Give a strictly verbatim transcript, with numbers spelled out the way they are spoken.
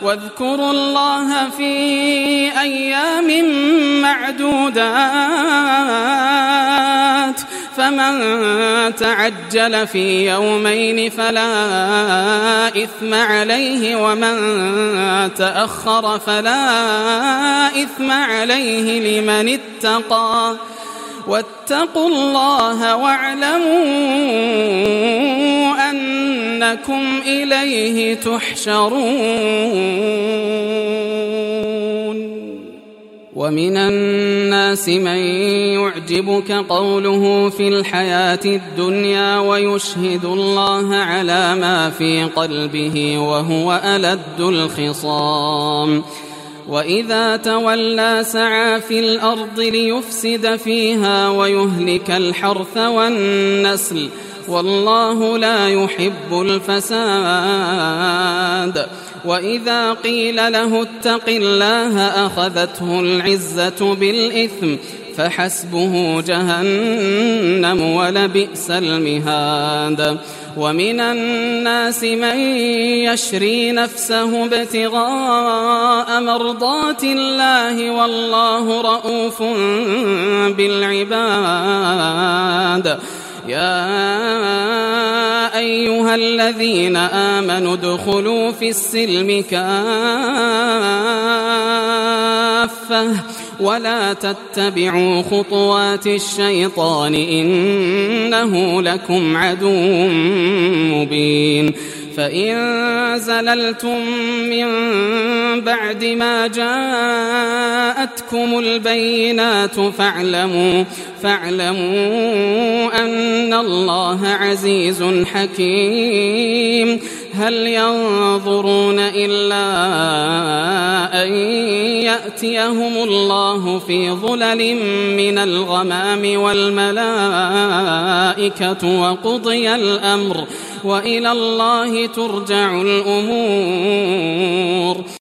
واذكروا الله في أيام معدودات فمن تعجل في يومين فلا إثم عليه ومن تأخر فلا إثم عليه لمن اتقى واتقوا الله واعلموا أنكم إليه تحشرون. ومن الناس من يعجبك قوله في الحياة الدنيا ويشهد الله على ما في قلبه وهو ألد الخصام وإذا تولى سعى في الأرض ليفسد فيها ويهلك الحرث والنسل والله لا يحب الفساد. وإذا قيل له اتق الله أخذته العزة بالإثم فحسبه جهنم ولبئس المهاد. ومن الناس من يشري نفسه ابتغاء مرضات الله والله رؤوف بالعباد. يا أيها الذين آمنوا ادخلوا في السلم كافة ولا تتبعوا خطوات الشيطان إنه لكم عدو مبين. فإن زللتم من بعد ما جاءتكم البينات فاعلموا, فاعلموا أن الله عزيز حكيم. هل ينظرون إلا أن يأتيهم الله في ظلل من الغمام والملائكة وقضي الأمر وإلى الله ترجع الأمور.